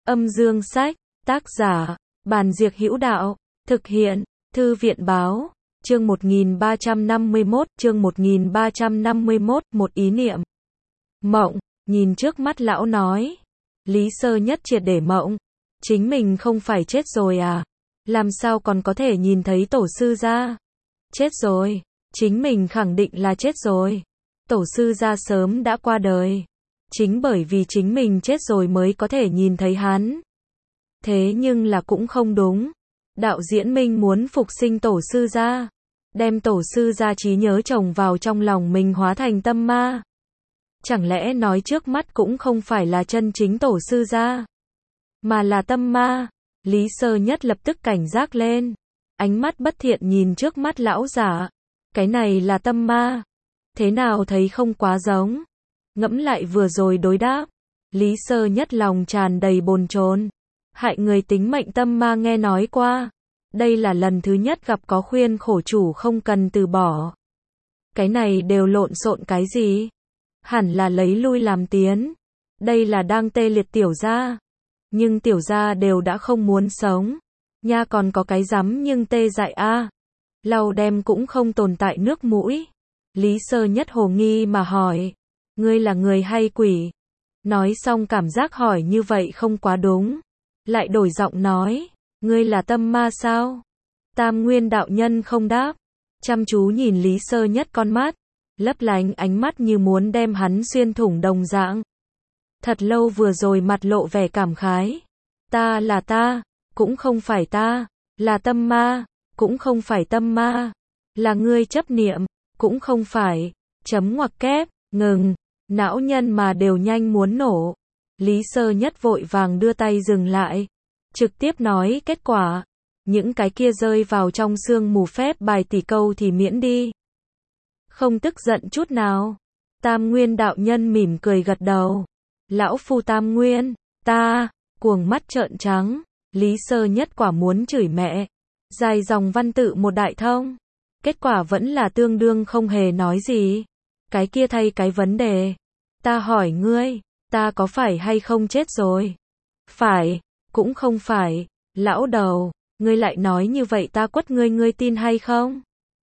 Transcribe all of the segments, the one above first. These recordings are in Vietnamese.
Âm dương sách, tác giả, Bàn Diệc Hữu Đạo, thực hiện, Thư viện Báo, chương 1351, một ý niệm. Mộng, nhìn trước mắt lão nói. Lý Sơ Nhất triệt để mộng. Chính mình không phải chết rồi à? Làm sao còn có thể nhìn thấy tổ sư gia? Chết rồi, chính mình khẳng định là chết rồi. Tổ sư gia sớm đã qua đời. Chính bởi vì chính mình chết rồi mới có thể nhìn thấy hắn. Thế nhưng là cũng không đúng. Đạo diễn Minh muốn phục sinh tổ sư gia, đem tổ sư gia trí nhớ trồng vào trong lòng mình hóa thành tâm ma. Chẳng lẽ nói trước mắt cũng không phải là chân chính tổ sư gia, mà là tâm ma? Lý Sơ Nhất lập tức cảnh giác lên. Ánh mắt bất thiện nhìn trước mắt lão giả. Cái này là tâm ma? Thế nào thấy không quá giống? Ngẫm lại vừa rồi đối đáp. Lý Sơ Nhất lòng tràn đầy bồn chồn. Hại người tính mệnh tâm ma nghe nói qua. Đây là lần thứ nhất gặp có khuyên khổ chủ không cần từ bỏ. Cái này đều lộn xộn cái gì? Hẳn là lấy lui làm tiến. Đây là đang tê liệt tiểu gia. Nhưng tiểu gia đều đã không muốn sống. Nha còn có cái rắm nhưng tê dại a. Lau đem cũng không tồn tại nước mũi. Lý Sơ Nhất hồ nghi mà hỏi. Ngươi là người hay quỷ? Nói xong cảm giác hỏi như vậy không quá đúng. Lại đổi giọng nói. Ngươi là tâm ma sao? Tam Nguyên đạo nhân không đáp. Chăm chú nhìn Lý Sơ Nhất con mắt. Lấp lánh ánh mắt như muốn đem hắn xuyên thủng đồng dạng. Thật lâu vừa rồi mặt lộ vẻ cảm khái. Ta là ta, cũng không phải ta. Là tâm ma, cũng không phải tâm ma. Là ngươi chấp niệm, cũng không phải. Chấm ngoặc kép, ngừng. Não nhân mà đều nhanh muốn nổ. Lý Sơ Nhất vội vàng đưa tay dừng lại. Trực tiếp nói kết quả. Những cái kia rơi vào trong sương mù phép bài tỷ câu thì miễn đi. Không tức giận chút nào. Tam Nguyên đạo nhân mỉm cười gật đầu. Lão phu Tam Nguyên, ta, cuồng mắt trợn trắng. Lý Sơ Nhất quả muốn chửi mẹ. Dài dòng văn tự một đại thông. Kết quả vẫn là tương đương không hề nói gì. Cái kia thay cái vấn đề. Ta hỏi ngươi, ta có phải hay không chết rồi? Phải, cũng không phải. Lão đầu, ngươi lại nói như vậy ta quất ngươi, ngươi tin hay không?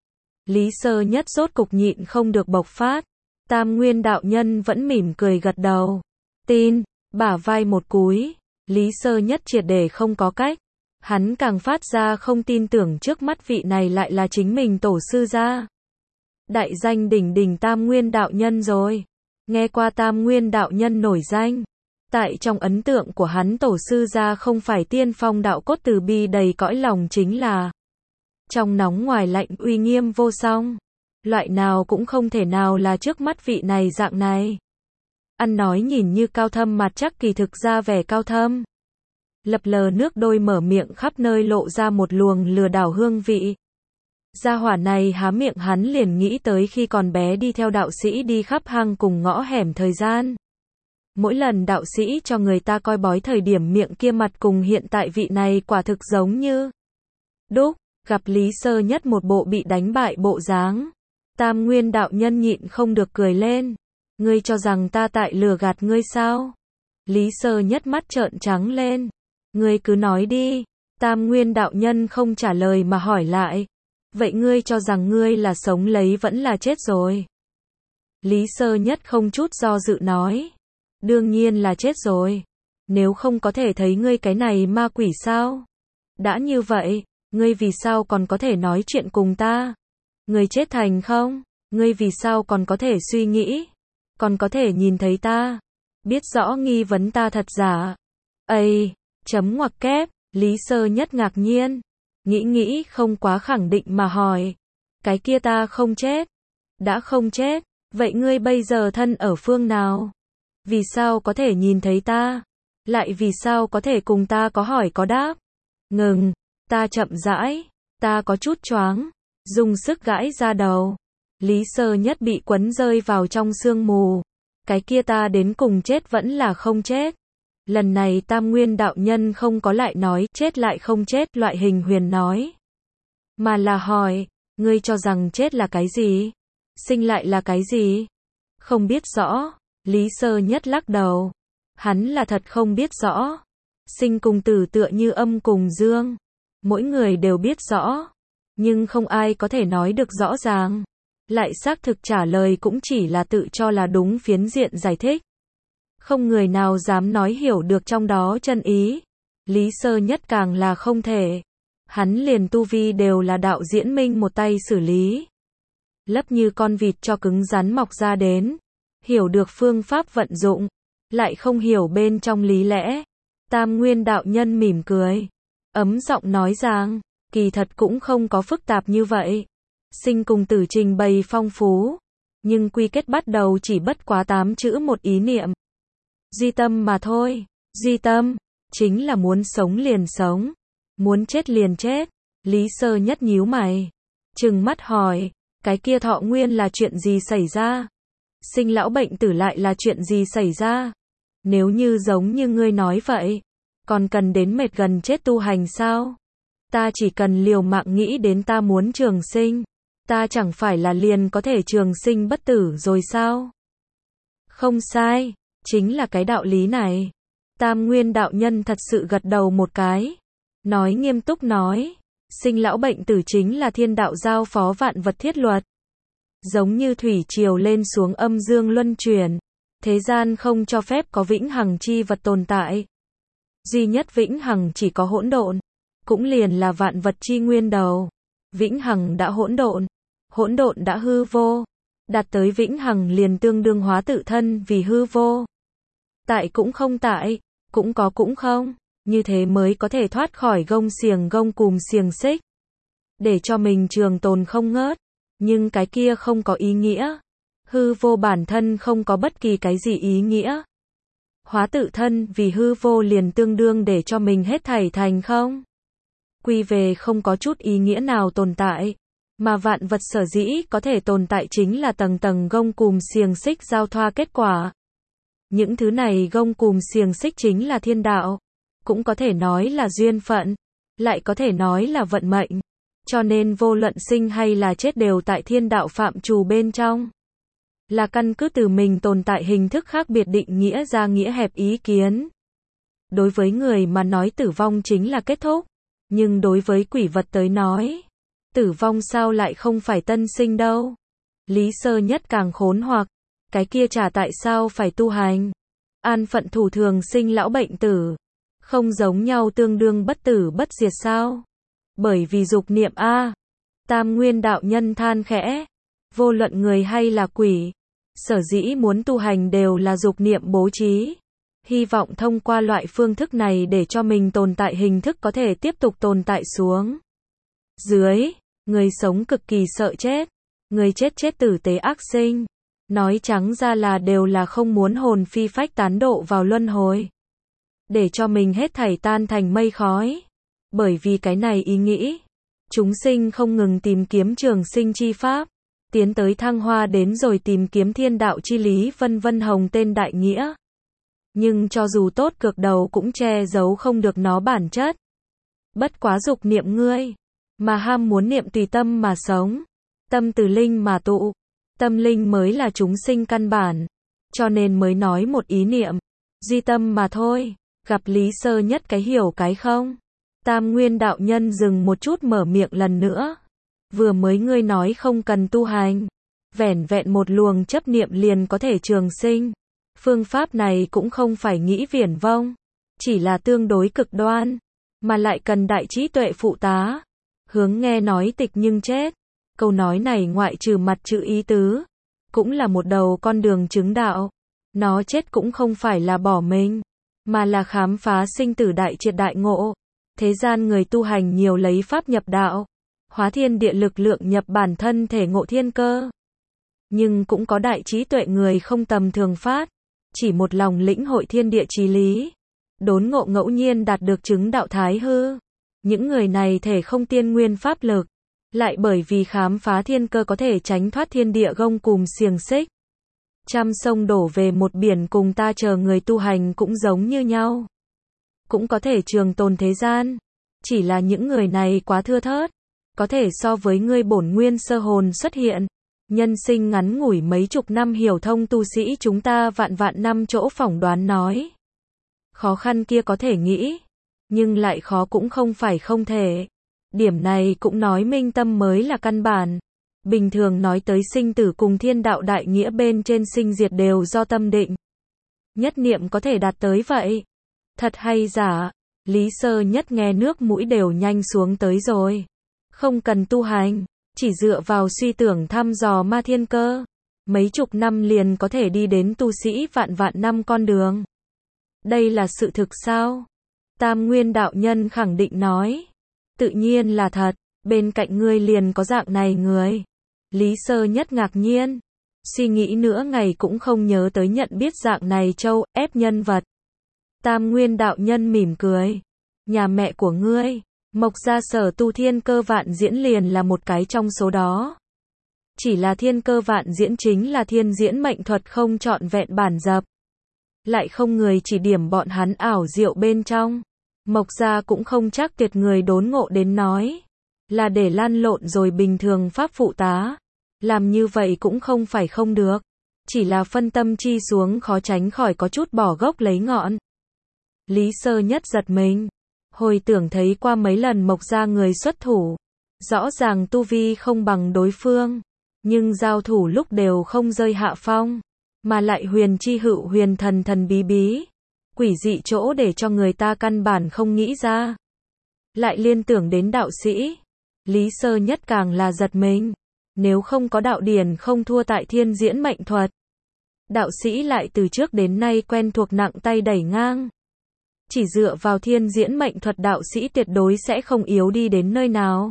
Lý Sơ Nhất rốt cục nhịn không được bộc phát. Tam Nguyên đạo nhân vẫn mỉm cười gật đầu. Tin, bả vai một cúi. Lý Sơ Nhất triệt để không có cách. Hắn càng phát ra không tin tưởng trước mắt vị này lại là chính mình tổ sư gia. Đại danh đỉnh đỉnh Tam Nguyên đạo nhân rồi. Nghe qua Tam Nguyên đạo nhân nổi danh. Tại trong ấn tượng của hắn tổ sư gia không phải tiên phong đạo cốt từ bi đầy cõi lòng chính là trong nóng ngoài lạnh uy nghiêm vô song. Loại nào cũng không thể nào là trước mắt vị này dạng này. Ăn nói nhìn như cao thâm mặt chắc kỳ thực ra vẻ cao thâm. Lập lờ nước đôi mở miệng khắp nơi lộ ra một luồng lừa đảo hương vị. Gia hỏa này há miệng hắn liền nghĩ tới khi còn bé đi theo đạo sĩ đi khắp hang cùng ngõ hẻm thời gian. Mỗi lần đạo sĩ cho người ta coi bói thời điểm miệng kia mặt cùng hiện tại vị này quả thực giống như đúc. Gặp Lý Sơ Nhất một bộ bị đánh bại bộ dáng. Tam Nguyên đạo nhân nhịn không được cười lên. Ngươi cho rằng ta tại lừa gạt ngươi sao? Lý Sơ Nhất mắt trợn trắng lên. Ngươi cứ nói đi. Tam Nguyên đạo nhân không trả lời mà hỏi lại. Vậy ngươi cho rằng ngươi là sống lấy vẫn là chết rồi? Lý Sơ Nhất không chút do dự nói. Đương nhiên là chết rồi. Nếu không có thể thấy ngươi cái này ma quỷ sao? Đã như vậy, ngươi vì sao còn có thể nói chuyện cùng ta? Ngươi chết thành không? Ngươi vì sao còn có thể suy nghĩ? Còn có thể nhìn thấy ta? Biết rõ nghi vấn ta thật giả? Ây, chấm ngoặc kép, Lý Sơ Nhất ngạc nhiên. Nghĩ không quá khẳng định mà hỏi. Cái kia ta không chết. Đã không chết, vậy ngươi bây giờ thân ở phương nào? Vì sao có thể nhìn thấy ta? Lại vì sao có thể cùng ta có hỏi có đáp? Ngừng, ta chậm rãi, ta có chút choáng, dùng sức gãi ra đầu. Lý Sơ Nhất bị quấn rơi vào trong sương mù. Cái kia ta đến cùng chết vẫn là không chết. Lần này Tam Nguyên đạo nhân không có lại nói chết lại không chết loại hình huyền nói. Mà là hỏi, ngươi cho rằng chết là cái gì? Sinh lại là cái gì? Không biết rõ. Lý Sơ Nhất lắc đầu. Hắn là thật không biết rõ. Sinh cùng tử tựa như âm cùng dương. Mỗi người đều biết rõ, nhưng không ai có thể nói được rõ ràng. Lại xác thực trả lời cũng chỉ là tự cho là đúng phiến diện giải thích. Không người nào dám nói hiểu được trong đó chân ý. Lý Sơ Nhất càng là không thể. Hắn liền tu vi đều là đạo diễn minh một tay xử lý. Lấp như con vịt cho cứng rắn mọc ra đến. Hiểu được phương pháp vận dụng, lại không hiểu bên trong lý lẽ. Tam Nguyên đạo nhân mỉm cười, ấm giọng nói rằng, kỳ thật cũng không có phức tạp như vậy. Sinh cùng tử trình bày phong phú, nhưng quy kết bắt đầu chỉ bất quá 8 chữ một ý niệm. Duy tâm mà thôi. Duy tâm, chính là muốn sống liền sống, muốn chết liền chết. Lý Sơ Nhất nhíu mày, trừng mắt hỏi, cái kia thọ nguyên là chuyện gì xảy ra? Sinh lão bệnh tử lại là chuyện gì xảy ra? Nếu như giống như ngươi nói vậy, còn cần đến mệt gần chết tu hành sao? Ta chỉ cần liều mạng nghĩ đến ta muốn trường sinh, ta chẳng phải là liền có thể trường sinh bất tử rồi sao? Không sai, chính là cái đạo lý này. Tam Nguyên đạo nhân thật sự gật đầu một cái, nói nghiêm túc nói, sinh lão bệnh tử chính là thiên đạo giao phó vạn vật thiết luật. Giống như thủy triều lên xuống âm dương luân chuyển, thế gian không cho phép có vĩnh hằng chi vật tồn tại. Duy nhất vĩnh hằng chỉ có hỗn độn, cũng liền là vạn vật chi nguyên đầu. Vĩnh hằng đã hỗn độn đã hư vô, đạt tới vĩnh hằng liền tương đương hóa tự thân vì hư vô. Tại cũng không tại, cũng có cũng không, như thế mới có thể thoát khỏi gông cùm xiềng xích, để cho mình trường tồn không ngớt. Nhưng cái kia không có ý nghĩa. Hư vô bản thân không có bất kỳ cái gì ý nghĩa. Hóa tự thân vì hư vô liền tương đương để cho mình hết thảy thành không. Quy về không có chút ý nghĩa nào tồn tại. Mà vạn vật sở dĩ có thể tồn tại chính là tầng tầng gông cùm xiềng xích giao thoa kết quả. Những thứ này gông cùm xiềng xích chính là thiên đạo. Cũng có thể nói là duyên phận. Lại có thể nói là vận mệnh. Cho nên vô luận sinh hay là chết đều tại thiên đạo phạm trù bên trong. Là căn cứ từ mình tồn tại hình thức khác biệt định nghĩa ra nghĩa hẹp ý kiến. Đối với người mà nói tử vong chính là kết thúc. Nhưng đối với quỷ vật tới nói, tử vong sao lại không phải tân sinh đâu. Lý Sơ Nhất càng khốn hoặc, cái kia chả tại sao phải tu hành. An phận thủ thường sinh lão bệnh tử, không giống nhau tương đương bất tử bất diệt sao? Bởi vì dục niệm a. Tam Nguyên đạo nhân than khẽ, vô luận người hay là quỷ, sở dĩ muốn tu hành đều là dục niệm bố trí. Hy vọng thông qua loại phương thức này để cho mình tồn tại hình thức có thể tiếp tục tồn tại xuống. Dưới, người sống cực kỳ sợ chết, người chết tử tế ác sinh. Nói trắng ra là đều là không muốn hồn phi phách tán độ vào luân hồi. Để cho mình hết thảy tan thành mây khói. Bởi vì cái này ý nghĩ, chúng sinh không ngừng tìm kiếm trường sinh chi pháp, tiến tới thăng hoa đến rồi tìm kiếm thiên đạo chi lý vân vân hồng tên đại nghĩa. Nhưng cho dù tốt cực đầu cũng che giấu không được nó bản chất. Bất quá dục niệm ngươi, mà ham muốn niệm tùy tâm mà sống, tâm từ linh mà tụ, tâm linh mới là chúng sinh căn bản, cho nên mới nói một ý niệm, duy tâm mà thôi. Gặp Lý Sơ Nhất cái hiểu cái không. Tam Nguyên đạo nhân dừng một chút mở miệng lần nữa. Vừa mới ngươi nói không cần tu hành, vẻn vẹn một luồng chấp niệm liền có thể trường sinh. Phương pháp này cũng không phải nghĩ viển vông, chỉ là tương đối cực đoan, mà lại cần đại trí tuệ phụ tá. Hướng nghe nói tịch nhưng chết. Câu nói này ngoại trừ mặt chữ ý tứ, cũng là một đầu con đường chứng đạo. Nó chết cũng không phải là bỏ mình, mà là khám phá sinh tử đại triệt đại ngộ. Thế gian người tu hành nhiều lấy pháp nhập đạo, hóa thiên địa lực lượng nhập bản thân thể ngộ thiên cơ. Nhưng cũng có đại trí tuệ người không tầm thường phát, chỉ một lòng lĩnh hội thiên địa chí lý, đốn ngộ ngẫu nhiên đạt được chứng đạo thái hư. Những người này thể không tiên nguyên pháp lực, lại bởi vì khám phá thiên cơ có thể tránh thoát thiên địa gông cùm xiềng xích. Trăm sông đổ về một biển cùng ta chờ người tu hành cũng giống như nhau. Cũng có thể trường tồn thế gian. Chỉ là những người này quá thưa thớt. Có thể so với ngươi bổn nguyên sơ hồn xuất hiện. Nhân sinh ngắn ngủi mấy chục năm hiểu thông tu sĩ chúng ta vạn vạn năm chỗ phỏng đoán nói. Khó khăn kia có thể nghĩ, nhưng lại khó cũng không phải không thể. Điểm này cũng nói minh tâm mới là căn bản. Bình thường nói tới sinh tử cùng thiên đạo đại nghĩa bên trên sinh diệt đều do tâm định. Nhất niệm có thể đạt tới vậy. Thật hay giả? Lý Sơ Nhất nghe nước mũi đều nhanh xuống tới rồi. Không cần tu hành, chỉ dựa vào suy tưởng thăm dò ma thiên cơ. Mấy chục năm liền có thể đi đến tu sĩ vạn vạn năm con đường. Đây là sự thực sao? Tam Nguyên đạo nhân khẳng định nói. Tự nhiên là thật, bên cạnh ngươi liền có dạng này người. Lý Sơ Nhất ngạc nhiên. Suy nghĩ nửa ngày cũng không nhớ tới nhận biết dạng này châu ép nhân vật. Tam Nguyên đạo nhân mỉm cười. Nhà mẹ của ngươi, Mộc Gia Sở tu thiên cơ vạn diễn liền là một cái trong số đó. Chỉ là thiên cơ vạn diễn chính là thiên diễn mệnh thuật không trọn vẹn bản dập. Lại không người chỉ điểm bọn hắn ảo diệu bên trong. Mộc Gia cũng không chắc tuyệt người đốn ngộ đến nói. Là để lan lộn rồi bình thường pháp phụ tá. Làm như vậy cũng không phải không được. Chỉ là phân tâm chi xuống khó tránh khỏi có chút bỏ gốc lấy ngọn. Lý Sơ Nhất giật mình. Hồi tưởng thấy qua mấy lần Mộc Gia người xuất thủ. Rõ ràng tu vi không bằng đối phương. Nhưng giao thủ lúc đều không rơi hạ phong. Mà lại huyền chi hữu huyền thần thần bí bí. Quỷ dị chỗ để cho người ta căn bản không nghĩ ra. Lại liên tưởng đến đạo sĩ. Lý Sơ Nhất càng là giật mình. Nếu không có đạo điển không thua tại thiên diễn mệnh thuật. Đạo sĩ lại từ trước đến nay quen thuộc nặng tay đẩy ngang. Chỉ dựa vào thiên diễn mệnh thuật đạo sĩ tuyệt đối sẽ không yếu đi đến nơi nào.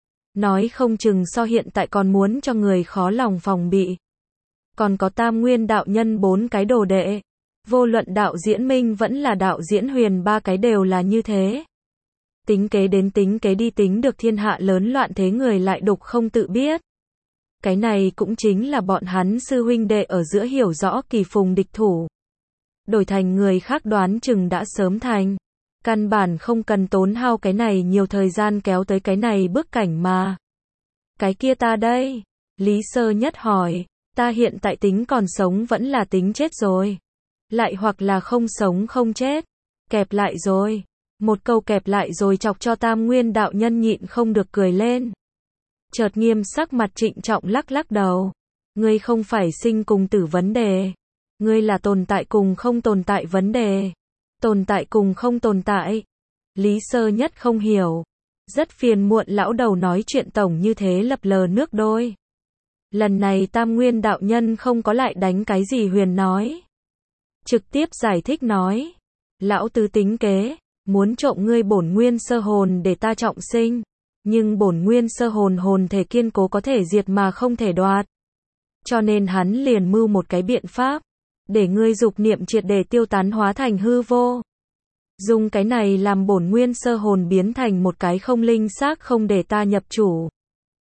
Nói không chừng so hiện tại còn muốn cho người khó lòng phòng bị. Còn có Tam Nguyên đạo nhân 4 cái đồ đệ. Vô luận đạo diễn minh vẫn là đạo diễn huyền 3 cái đều là như thế. Tính kế đến tính kế đi tính được thiên hạ lớn loạn thế người lại đục không tự biết. Cái này cũng chính là bọn hắn sư huynh đệ ở giữa hiểu rõ kỳ phùng địch thủ. Đổi thành người khác đoán chừng đã sớm thành. Căn bản không cần tốn hao cái này nhiều thời gian kéo tới cái này bước cảnh mà. Cái kia ta đây? Lý Sơ Nhất hỏi. Ta hiện tại tính còn sống vẫn là tính chết rồi. Lại hoặc là không sống không chết. Kẹp lại rồi. Một câu kẹp lại rồi chọc cho Tam Nguyên đạo nhân nhịn không được cười lên. Chợt nghiêm sắc mặt trịnh trọng lắc lắc đầu. Ngươi không phải sinh cùng tử vấn đề. Ngươi là tồn tại cùng không tồn tại vấn đề. Tồn tại cùng không tồn tại. Lý Sơ Nhất không hiểu. Rất phiền muộn lão đầu nói chuyện tổng như thế lập lờ nước đôi. Lần này Tam Nguyên đạo nhân không có lại đánh cái gì huyền nói. Trực tiếp giải thích nói. Lão tứ tính kế. Muốn trộm ngươi bổn nguyên sơ hồn để ta trọng sinh. Nhưng bổn nguyên sơ hồn hồn thể kiên cố có thể diệt mà không thể đoạt. Cho nên hắn liền mưu một cái biện pháp. Để ngươi dục niệm triệt để tiêu tán hóa thành hư vô. Dùng cái này làm bổn nguyên sơ hồn biến thành một cái không linh xác không để ta nhập chủ.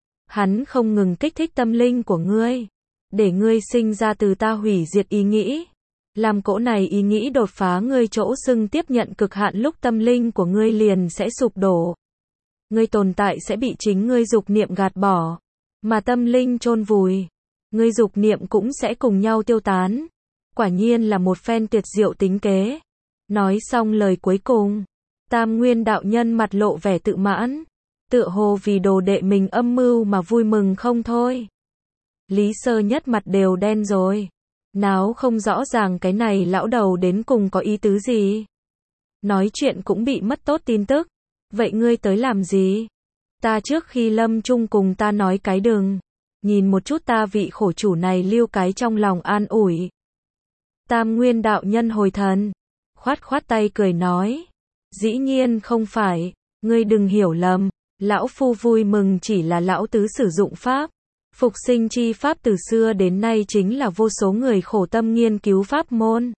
Hắn không ngừng kích thích tâm linh của ngươi. Để ngươi sinh ra từ ta hủy diệt ý nghĩ. Làm cỗ này ý nghĩ đột phá ngươi chỗ xưng tiếp nhận cực hạn lúc tâm linh của ngươi liền sẽ sụp đổ. Ngươi tồn tại sẽ bị chính ngươi dục niệm gạt bỏ. Mà tâm linh chôn vùi. Ngươi dục niệm cũng sẽ cùng nhau tiêu tán. Quả nhiên là một phen tuyệt diệu tính kế. Nói xong lời cuối cùng. Tam Nguyên đạo nhân mặt lộ vẻ tự mãn. Tựa hồ vì đồ đệ mình âm mưu mà vui mừng không thôi. Lý Sơ Nhất mặt đều đen rồi. Náo không rõ ràng cái này lão đầu đến cùng có ý tứ gì. Nói chuyện cũng bị mất tốt tin tức. Vậy ngươi tới làm gì? Ta trước khi lâm chung cùng ta nói cái đừng. Nhìn một chút ta vị khổ chủ này lưu cái trong lòng an ủi. Tam Nguyên đạo nhân hồi thần. Khoát khoát tay cười nói. Dĩ nhiên không phải. Ngươi đừng hiểu lầm. Lão phu vui mừng chỉ là lão tứ sử dụng pháp. Phục sinh chi pháp từ xưa đến nay chính là vô số người khổ tâm nghiên cứu pháp môn.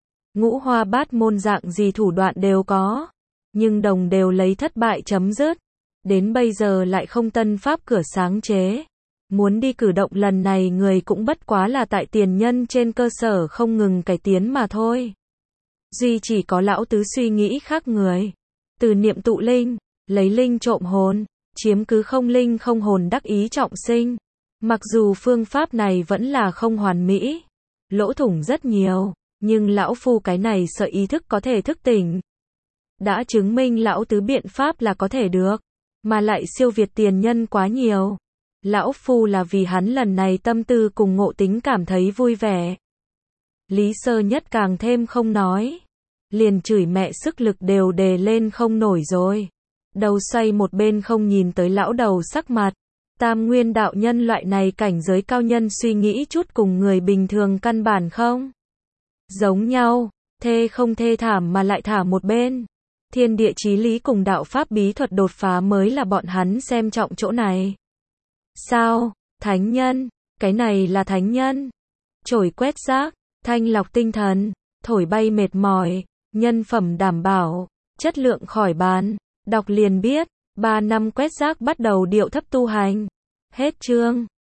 Ngũ hoa bát môn dạng gì thủ đoạn đều có. Nhưng đồng đều lấy thất bại chấm dứt. Đến bây giờ lại không tân pháp cửa sáng chế. Muốn đi cử động lần này người cũng bất quá là tại tiền nhân trên cơ sở không ngừng cải tiến mà thôi. Duy chỉ có lão tứ suy nghĩ khác người. Từ niệm tụ linh, lấy linh trộm hồn, chiếm cứ không linh không hồn đắc ý trọng sinh. Mặc dù phương pháp này vẫn là không hoàn mỹ, lỗ thủng rất nhiều, Nhưng lão phu cái này sợ ý thức có thể thức tỉnh. Đã chứng minh lão tứ biện pháp là có thể được, mà lại siêu việt tiền nhân quá nhiều. Lão phu là vì hắn lần này tâm tư cùng ngộ tính cảm thấy vui vẻ. Lý Sơ Nhất càng thêm không nói. Liền chửi mẹ sức lực đều đề lên không nổi rồi. Đầu xoay một bên không nhìn tới lão đầu sắc mặt. Tam nguyên đạo nhân loại này cảnh giới cao nhân suy nghĩ chút cùng người bình thường căn bản không giống nhau, thê không thê thảm mà lại thả một bên. Thiên địa chí lý cùng đạo pháp bí thuật đột phá mới là bọn hắn xem trọng chỗ này. Sao? Thánh nhân? Cái này là thánh nhân? Chổi quét rác, thanh lọc tinh thần, thổi bay mệt mỏi, nhân phẩm đảm bảo, chất lượng khỏi bàn. Đọc liền biết, 3 năm quét rác bắt đầu điệu thấp tu hành. Hết chương.